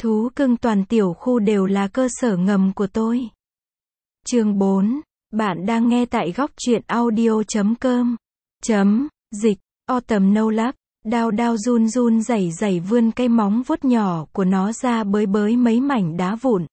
Thú cưng toàn tiểu khu đều là cơ sở ngầm của tôi. Chương 4. Bạn đang nghe tại góc truyện audio.com. Dịch. Autumn No Lab. Đao đao run run rẩy rẩy vươn cái móng vuốt nhỏ của nó ra bới bới mấy mảnh đá vụn.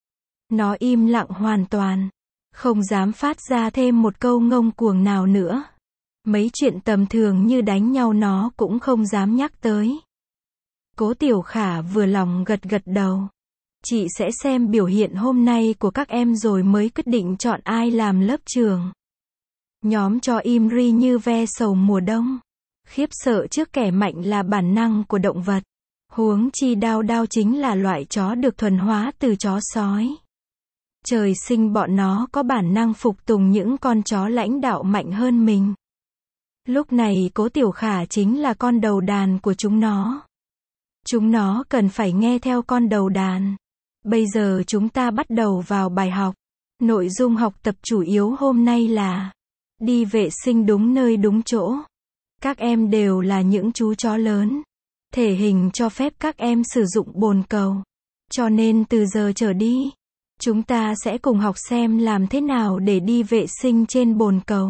Nó im lặng hoàn toàn. Không dám phát ra thêm một câu ngông cuồng nào nữa. Mấy chuyện tầm thường như đánh nhau nó cũng không dám nhắc tới. Cố Tiểu Khả vừa lòng gật gật đầu. Chị sẽ xem biểu hiện hôm nay của các em rồi mới quyết định chọn ai làm lớp trưởng. Nhóm cho im ri như ve sầu mùa đông. Khiếp sợ trước kẻ mạnh là bản năng của động vật. Huống chi Đao Đao chính là loại chó được thuần hóa từ chó sói. Trời sinh bọn nó có bản năng phục tùng những con chó lãnh đạo mạnh hơn mình. Lúc này Cố Tiểu Khả chính là con đầu đàn của chúng nó. Chúng nó cần phải nghe theo con đầu đàn. Bây giờ chúng ta bắt đầu vào bài học. Nội dung học tập chủ yếu hôm nay là đi vệ sinh đúng nơi đúng chỗ. Các em đều là những chú chó lớn. Thể hình cho phép các em sử dụng bồn cầu. Cho nên từ giờ trở đi, chúng ta sẽ cùng học xem làm thế nào để đi vệ sinh trên bồn cầu.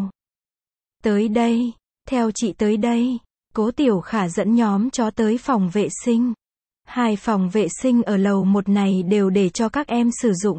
Tới đây, theo chị tới đây. Cố Tiểu Khả dẫn nhóm chó tới phòng vệ sinh. 2 phòng vệ sinh ở lầu 1 này đều để cho các em sử dụng.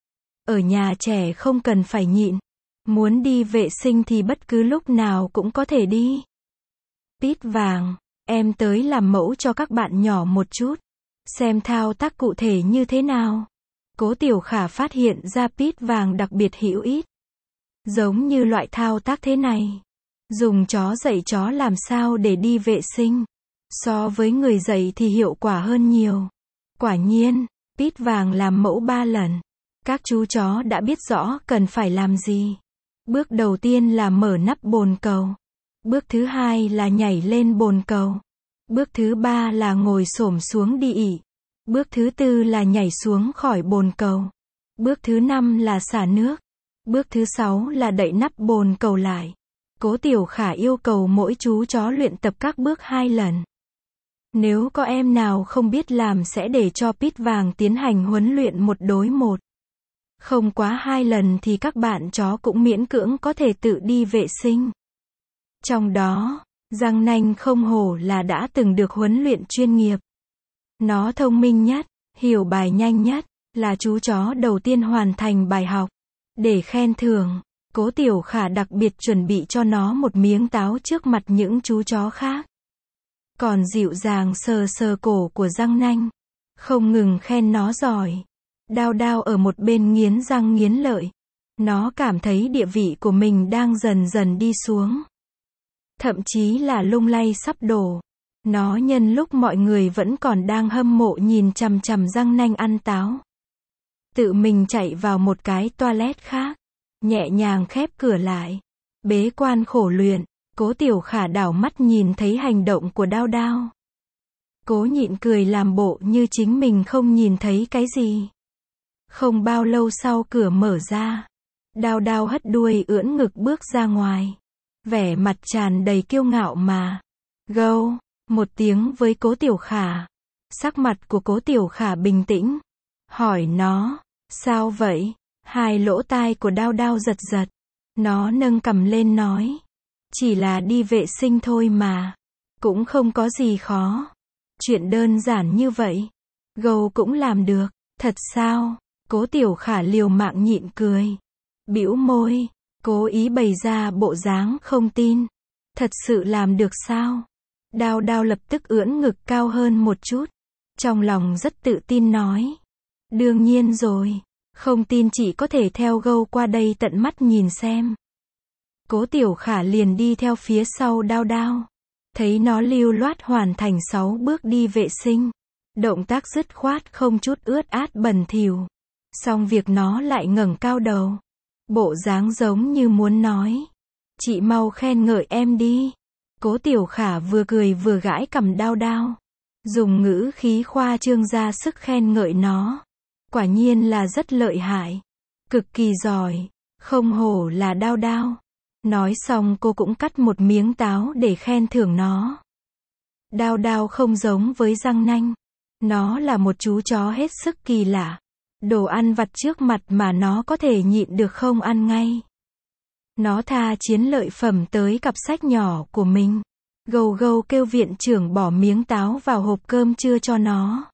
Ở nhà trẻ không cần phải nhịn. Muốn đi vệ sinh thì bất cứ lúc nào cũng có thể đi. Pít vàng, em tới làm mẫu cho các bạn nhỏ một chút. Xem thao tác cụ thể như thế nào. Cố Tiểu Khả phát hiện ra pít vàng đặc biệt hữu ích. Giống như loại thao tác thế này. Dùng chó dạy chó làm sao để đi vệ sinh. So với người dạy thì hiệu quả hơn nhiều. Quả nhiên, pít vàng làm mẫu 3 lần. Các chú chó đã biết rõ cần phải làm gì. Bước đầu tiên là mở nắp bồn cầu. Bước thứ 2 là nhảy lên bồn cầu. Bước thứ 3 là ngồi xổm xuống đi ị. Bước thứ 4 là nhảy xuống khỏi bồn cầu. Bước thứ 5 là xả nước. Bước thứ 6 là đậy nắp bồn cầu lại. Cố Tiểu Khả yêu cầu mỗi chú chó luyện tập các bước 2 lần. Nếu có em nào không biết làm sẽ để cho pít vàng tiến hành huấn luyện 1 đối 1. Không quá 2 lần thì các bạn chó cũng miễn cưỡng có thể tự đi vệ sinh. Trong đó, Răng Nanh không hổ là đã từng được huấn luyện chuyên nghiệp. Nó thông minh nhất, hiểu bài nhanh nhất, là chú chó đầu tiên hoàn thành bài học. Để khen thưởng, Cố Tiểu Khả đặc biệt chuẩn bị cho nó một miếng táo trước mặt những chú chó khác. Còn dịu dàng sờ sờ cổ của Răng Nanh. Không ngừng khen nó giỏi. Đao Đao ở một bên nghiến răng nghiến lợi. Nó cảm thấy địa vị của mình đang dần dần đi xuống. Thậm chí là lung lay sắp đổ. Nó nhân lúc mọi người vẫn còn đang hâm mộ nhìn chằm chằm Răng Nanh ăn táo. Tự mình chạy vào một cái toilet khác. Nhẹ nhàng khép cửa lại. Bế quan khổ luyện. Cố Tiểu Khả đảo mắt nhìn thấy hành động của Đao Đao. Cố nhịn cười làm bộ như chính mình không nhìn thấy cái gì. Không bao lâu sau cửa mở ra. Đao Đao hất đuôi ưỡn ngực bước ra ngoài. Vẻ mặt tràn đầy kiêu ngạo mà. Gâu, một tiếng với Cố Tiểu Khả. Sắc mặt của Cố Tiểu Khả bình tĩnh. Hỏi nó, sao vậy? 2 lỗ tai của Đao Đao giật giật. Nó nâng cằm lên nói. Chỉ là đi vệ sinh thôi mà. Cũng không có gì khó. Chuyện đơn giản như vậy. Gâu cũng làm được. Thật sao? Cố Tiểu Khả liều mạng nhịn cười. Bĩu môi. Cố ý bày ra bộ dáng không tin. Thật sự làm được sao? Đao Đao lập tức ưỡn ngực cao hơn một chút. Trong lòng rất tự tin nói. Đương nhiên rồi. Không tin chị có thể theo Gâu qua đây tận mắt nhìn xem. Cố Tiểu Khả liền đi theo phía sau Đao Đao. Thấy nó lưu loát hoàn thành 6 bước đi vệ sinh. Động tác dứt khoát không chút ướt át bẩn thỉu. Xong việc nó lại ngẩng cao đầu. Bộ dáng giống như muốn nói. Chị mau khen ngợi em đi. Cố Tiểu Khả vừa cười vừa gãi cằm Đao Đao. Dùng ngữ khí khoa trương ra sức khen ngợi nó. Quả nhiên là rất lợi hại. Cực kỳ giỏi. Không hổ là Đao Đao. Nói xong cô cũng cắt một miếng táo để khen thưởng nó. Đao Đao không giống với Răng Nanh. Nó là một chú chó hết sức kỳ lạ. Đồ ăn vặt trước mặt mà nó có thể nhịn được không ăn ngay. Nó tha chiến lợi phẩm tới cặp sách nhỏ của mình. Gâu gâu kêu viện trưởng bỏ miếng táo vào hộp cơm trưa cho nó.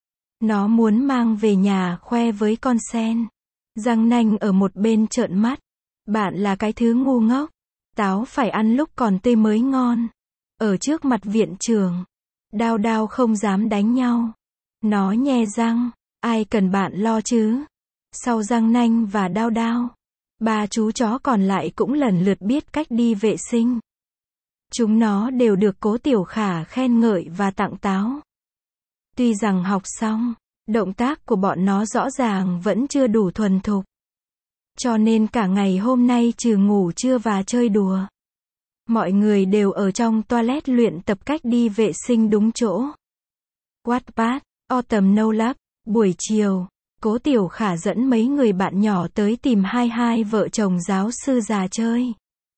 Nó muốn mang về nhà khoe với con sen. Giang Nanh ở một bên trợn mắt. Bạn là cái thứ ngu ngốc. Táo phải ăn lúc còn tươi mới ngon. Ở trước mặt viện trưởng, Đao Đao không dám đánh nhau. Nó nhe răng, ai cần bạn lo chứ. Sau Giang Nanh và Đao Đao, ba chú chó còn lại cũng lần lượt biết cách đi vệ sinh. Chúng nó đều được Cố Tiểu Khả khen ngợi và tặng táo. Tuy rằng học xong, động tác của bọn nó rõ ràng vẫn chưa đủ thuần thục. Cho nên cả ngày hôm nay trừ ngủ trưa và chơi đùa, mọi người đều ở trong toilet luyện tập cách đi vệ sinh đúng chỗ. Wattpad, Autumn No Love, buổi chiều, Cố Tiểu Khả dẫn mấy người bạn nhỏ tới tìm hai vợ chồng giáo sư già chơi.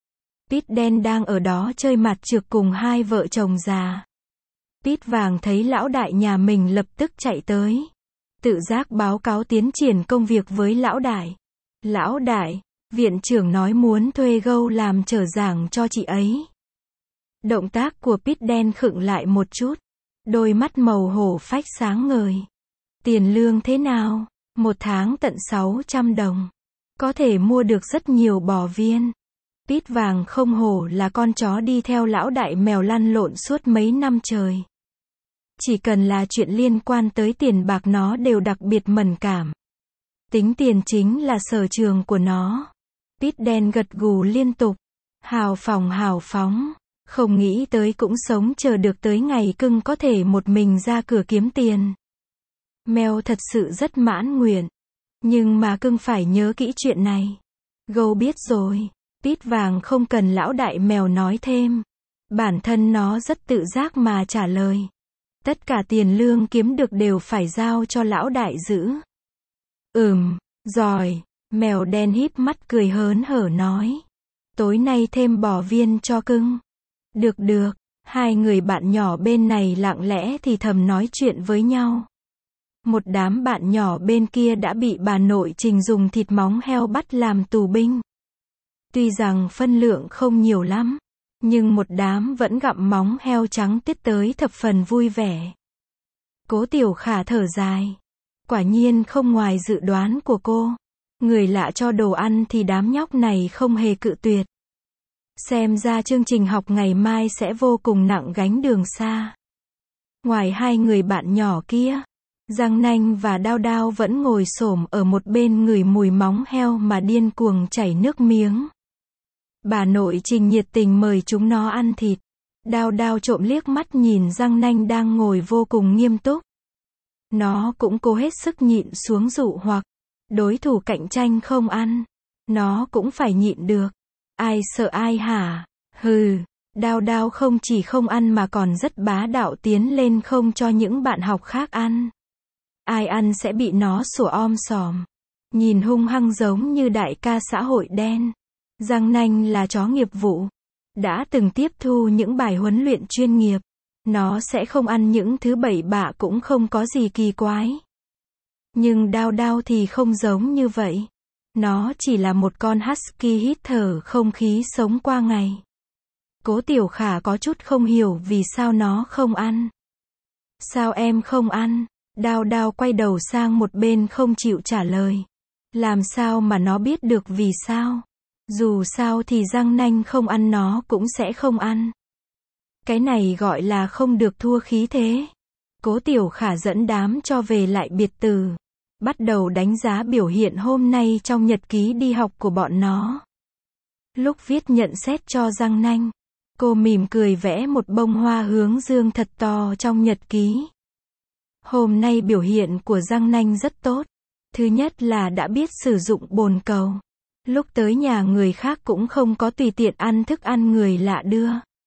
Pít đen đang ở đó chơi mặt trược cùng hai vợ chồng già. Pít vàng thấy lão đại nhà mình lập tức chạy tới. Tự giác báo cáo tiến triển công việc với lão đại. Lão đại, viện trưởng nói muốn thuê Gâu làm trở giảng cho chị ấy. Động tác của Pít đen khựng lại một chút. Đôi mắt màu hổ phách sáng ngời. Tiền lương thế nào? Một tháng tận 600 đồng. Có thể mua được rất nhiều bò viên. Pít vàng không hổ là con chó đi theo lão đại mèo lăn lộn suốt mấy năm trời. Chỉ cần là chuyện liên quan tới tiền bạc nó đều đặc biệt mẫn cảm. Tính tiền chính là sở trường của nó. Pít đen gật gù liên tục. Hào phóng. Không nghĩ tới cũng sống chờ được tới ngày cưng có thể một mình ra cửa kiếm tiền. Mèo thật sự rất mãn nguyện. Nhưng mà cưng phải nhớ kỹ chuyện này. Gâu biết rồi. Pít vàng không cần lão đại mèo nói thêm. Bản thân nó rất tự giác mà trả lời. Tất cả tiền lương kiếm được đều phải giao cho lão đại giữ. Giỏi. Mèo đen híp mắt cười hớn hở nói. Tối nay thêm bò viên cho cưng. Được. Hai người bạn nhỏ bên này lặng lẽ thì thầm nói chuyện với nhau. Một đám bạn nhỏ bên kia đã bị bà nội Trình dùng thịt móng heo bắt làm tù binh. Tuy rằng phân lượng không nhiều lắm, nhưng một đám vẫn gặm móng heo trắng tiết tới thập phần vui vẻ. Cố Tiểu Khả thở dài. Quả nhiên không ngoài dự đoán của cô. Người lạ cho đồ ăn thì đám nhóc này không hề cự tuyệt. Xem ra chương trình học ngày mai sẽ vô cùng nặng gánh đường xa. Ngoài hai người bạn nhỏ kia, Giang Nanh và Đao Đao vẫn ngồi xổm ở một bên ngửi mùi móng heo mà điên cuồng chảy nước miếng. Bà nội Trình nhiệt tình mời chúng nó ăn thịt. Đao Đao trộm liếc mắt nhìn Giang Nanh đang ngồi vô cùng nghiêm túc. Nó cũng cố hết sức nhịn xuống dụ hoặc. Đối thủ cạnh tranh không ăn. Nó cũng phải nhịn được. Ai sợ ai hả? Hừ. Đao Đao không chỉ không ăn mà còn rất bá đạo tiến lên không cho những bạn học khác ăn. Ai ăn sẽ bị nó sủa om sòm. Nhìn hung hăng giống như đại ca xã hội đen. Giang Nanh là chó nghiệp vụ. Đã từng tiếp thu những bài huấn luyện chuyên nghiệp. Nó sẽ không ăn những thứ bậy bạ cũng không có gì kỳ quái. Nhưng Đao Đao thì không giống như vậy. Nó chỉ là một con husky hít thở không khí sống qua ngày. Cố Tiểu Khả có chút không hiểu vì sao nó không ăn. Sao em không ăn? Đao Đao quay đầu sang một bên không chịu trả lời. Làm sao mà nó biết được vì sao? Dù sao thì Giang Nanh không ăn nó cũng sẽ không ăn. Cái này gọi là không được thua khí thế. Cố Tiểu Khả dẫn đám cho về lại biệt tử. Bắt đầu đánh giá biểu hiện hôm nay trong nhật ký đi học của bọn nó. Lúc viết nhận xét cho Giang Nanh, cô mỉm cười vẽ một bông hoa hướng dương thật to trong nhật ký. Hôm nay biểu hiện của Giang Nanh rất tốt. Thứ nhất là đã biết sử dụng bồn cầu. Lúc tới nhà người khác cũng không có tùy tiện ăn thức ăn người lạ đưa.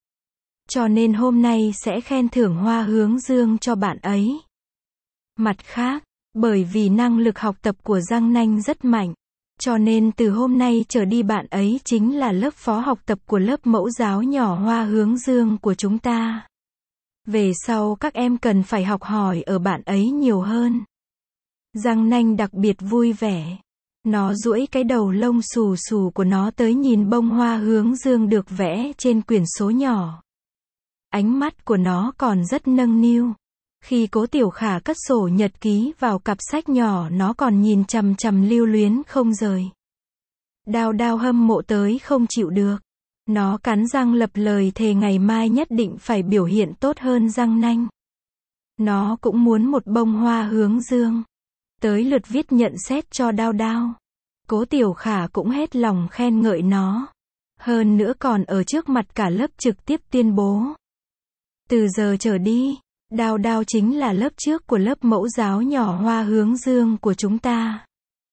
Cho nên hôm nay sẽ khen thưởng hoa hướng dương cho bạn ấy. Mặt khác, bởi vì năng lực học tập của Giang Nanh rất mạnh, cho nên từ hôm nay trở đi bạn ấy chính là lớp phó học tập của lớp mẫu giáo nhỏ hoa hướng dương của chúng ta. Về sau các em cần phải học hỏi ở bạn ấy nhiều hơn. Giang Nanh đặc biệt vui vẻ. Nó duỗi cái đầu lông xù xù của nó tới nhìn bông hoa hướng dương được vẽ trên quyển sổ nhỏ. Ánh mắt của nó còn rất nâng niu. Khi Cố Tiểu Khả cất sổ nhật ký vào cặp sách nhỏ, nó còn nhìn chằm chằm lưu luyến không rời. Đao Đao hâm mộ tới không chịu được. Nó cắn răng lập lời thề ngày mai nhất định phải biểu hiện tốt hơn Giang Nanh. Nó cũng muốn một bông hoa hướng dương. Tới lượt viết nhận xét cho Đao Đao. Cố Tiểu Khả cũng hết lòng khen ngợi nó. Hơn nữa còn ở trước mặt cả lớp trực tiếp tuyên bố. Từ giờ trở đi, Đao Đao chính là lớp trước của lớp mẫu giáo nhỏ hoa hướng dương của chúng ta.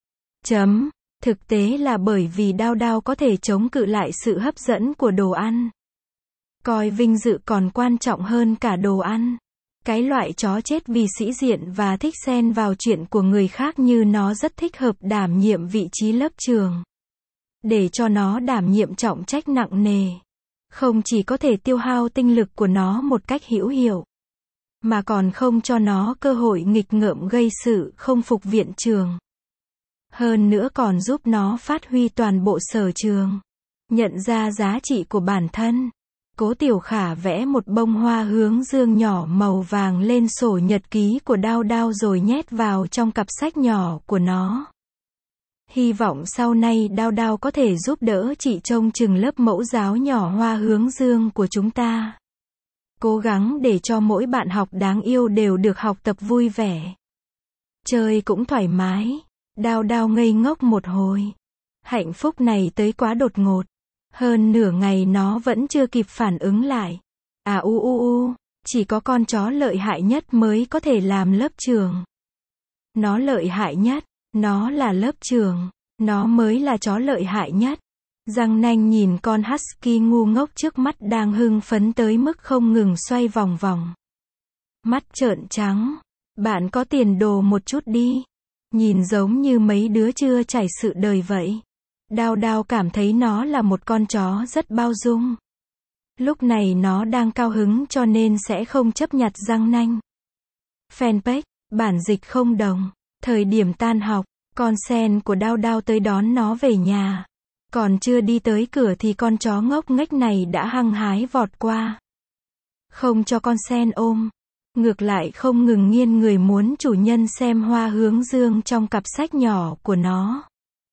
Thực tế là bởi vì Đao Đao có thể chống cự lại sự hấp dẫn của đồ ăn. Coi vinh dự còn quan trọng hơn cả đồ ăn. Cái loại chó chết vì sĩ diện và thích xen vào chuyện của người khác như nó rất thích hợp đảm nhiệm vị trí lớp trưởng. Để cho nó đảm nhiệm trọng trách nặng nề. Không chỉ có thể tiêu hao tinh lực của nó một cách hữu hiệu, mà còn không cho nó cơ hội nghịch ngợm gây sự không phục viện trường. Hơn nữa còn giúp nó phát huy toàn bộ sở trường. Nhận ra giá trị của bản thân. Cố Tiểu Khả vẽ một bông hoa hướng dương nhỏ màu vàng lên sổ nhật ký của Đao Đao rồi nhét vào trong cặp sách nhỏ của nó. Hy vọng sau này Đao Đao có thể giúp đỡ chị trông chừng lớp mẫu giáo nhỏ hoa hướng dương của chúng ta. Cố gắng để cho mỗi bạn học đáng yêu đều được học tập vui vẻ. Chơi cũng thoải mái. Đao Đao ngây ngốc một hồi. Hạnh phúc này tới quá đột ngột. Hơn nửa ngày nó vẫn chưa kịp phản ứng lại. Chỉ có con chó lợi hại nhất mới có thể làm lớp trưởng. Nó lợi hại nhất. Nó là lớp trưởng. Nó mới là chó lợi hại nhất. Giang Nanh nhìn con husky ngu ngốc trước mắt đang hưng phấn tới mức không ngừng xoay vòng vòng. Mắt trợn trắng. Bạn có tiền đồ một chút đi. Nhìn giống như mấy đứa chưa trải sự đời vậy. Đao Đao cảm thấy nó là một con chó rất bao dung. Lúc này nó đang cao hứng cho nên sẽ không chấp nhặt Giang Nanh. Fanpage, bản dịch không đồng. Thời điểm tan học, con sen của Đao Đao tới đón nó về nhà. Còn chưa đi tới cửa thì con chó ngốc nghếch này đã hăng hái vọt qua. Không cho con sen ôm. Ngược lại không ngừng nghiêng người muốn chủ nhân xem hoa hướng dương trong cặp sách nhỏ của nó.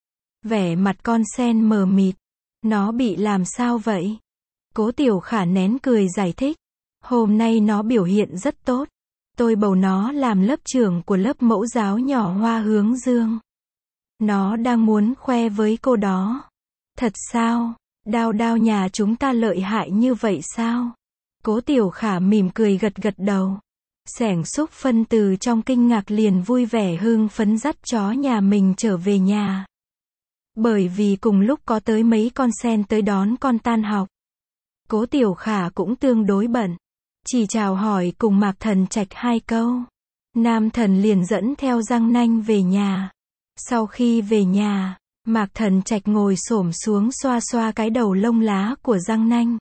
Vẻ mặt con sen mờ mịt. Nó bị làm sao vậy? Cố Tiểu Khả nén cười giải thích. Hôm nay nó biểu hiện rất tốt. Tôi bầu nó làm lớp trưởng của lớp mẫu giáo nhỏ hoa hướng dương. Nó đang muốn khoe với cô đó. Thật sao? Đao Đao nhà chúng ta lợi hại như vậy sao? Cố Tiểu Khả mỉm cười gật gật đầu. Xẻng xúc phân từ trong kinh ngạc liền vui vẻ hưng phấn dắt chó nhà mình trở về nhà. Bởi vì cùng lúc có tới mấy con sen tới đón con tan học. Cố Tiểu Khả cũng tương đối bận. Chỉ chào hỏi cùng Mạc Thần Trạch 2 câu. Nam Thần liền dẫn theo Giang Nanh về nhà. Sau khi về nhà, Mạc Thần Trạch ngồi xổm xuống xoa xoa cái đầu lông lá của Giang Nanh.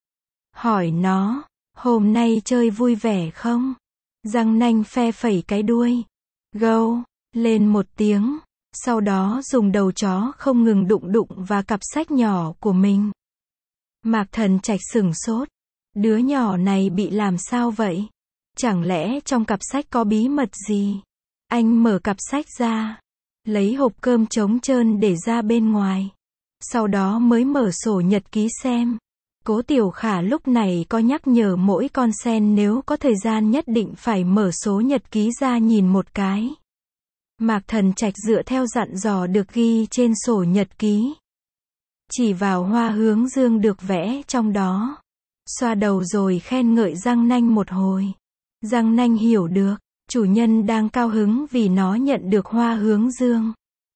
Hỏi nó, hôm nay chơi vui vẻ không? Giang Nanh phe phẩy cái đuôi. Gâu, lên một tiếng. Sau đó dùng đầu chó không ngừng đụng đụng vào cặp sách nhỏ của mình. Mạc Thần Trạch sửng sốt. Đứa nhỏ này bị làm sao vậy? Chẳng lẽ trong cặp sách có bí mật gì? Anh mở cặp sách ra. Lấy hộp cơm trống trơn để ra bên ngoài. Sau đó mới mở sổ nhật ký xem. Cố Tiểu Khả lúc này có nhắc nhở mỗi con sen nếu có thời gian nhất định phải mở số nhật ký ra nhìn một cái. Mạc Thần Trạch dựa theo dặn dò được ghi trên sổ nhật ký. Chỉ vào hoa hướng dương được vẽ trong đó. Xoa đầu rồi khen ngợi Giang Nanh một hồi. Giang Nanh hiểu được, chủ nhân đang cao hứng vì nó nhận được hoa hướng dương.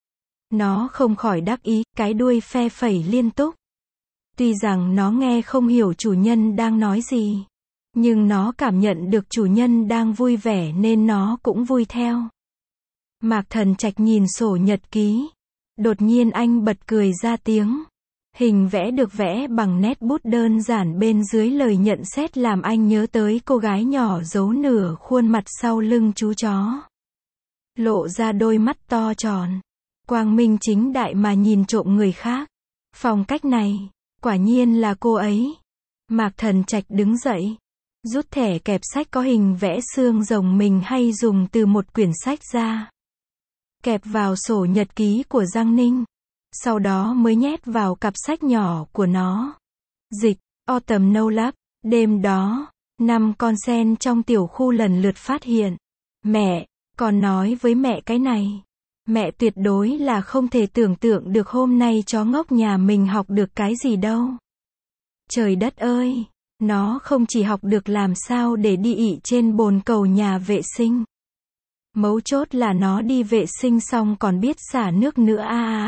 Nó không khỏi đắc ý, cái đuôi phe phẩy liên tục. Tuy rằng nó nghe không hiểu chủ nhân đang nói gì, nhưng nó cảm nhận được chủ nhân đang vui vẻ nên nó cũng vui theo. Mạc Thần Trạch nhìn sổ nhật ký. Đột nhiên anh bật cười ra tiếng. Hình vẽ được vẽ bằng nét bút đơn giản bên dưới lời nhận xét làm anh nhớ tới cô gái nhỏ giấu nửa khuôn mặt sau lưng chú chó. Lộ ra đôi mắt to tròn. Quang minh chính đại mà nhìn trộm người khác. Phong cách này, quả nhiên là cô ấy. Mạc Thần Trạch đứng dậy. Rút thẻ kẹp sách có hình vẽ xương rồng mình hay dùng từ một quyển sách ra. Kẹp vào sổ nhật ký của Giang Ninh. Sau đó mới nhét vào cặp sách nhỏ của nó. Dịch, Autumn No Love. Đêm đó, 5 con sen trong tiểu khu lần lượt phát hiện. Mẹ, con nói với mẹ cái này. Mẹ tuyệt đối là không thể tưởng tượng được hôm nay chó ngốc nhà mình học được cái gì đâu. Trời đất ơi, nó không chỉ học được làm sao để đi ị trên bồn cầu nhà vệ sinh. Mấu chốt là nó đi vệ sinh xong còn biết xả nước nữa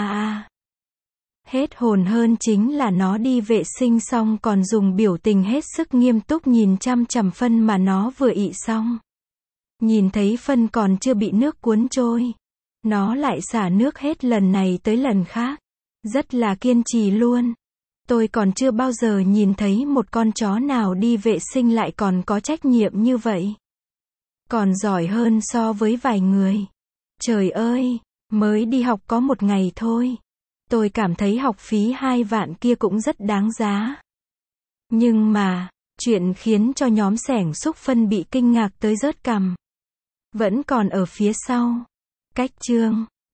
Hết hồn hơn chính là nó đi vệ sinh xong còn dùng biểu tình hết sức nghiêm túc nhìn chăm chằm phân mà nó vừa ị xong. Nhìn thấy phân còn chưa bị nước cuốn trôi. Nó lại xả nước hết lần này tới lần khác. Rất là kiên trì luôn. Tôi còn chưa bao giờ nhìn thấy một con chó nào đi vệ sinh lại còn có trách nhiệm như vậy. Còn giỏi hơn so với vài người. Trời ơi, mới đi học có một ngày thôi. Tôi cảm thấy học phí 2 vạn kia cũng rất đáng giá. Nhưng mà, chuyện khiến cho nhóm xẻng xúc phân bị kinh ngạc tới rớt cằm. Vẫn còn ở phía sau. Cách chương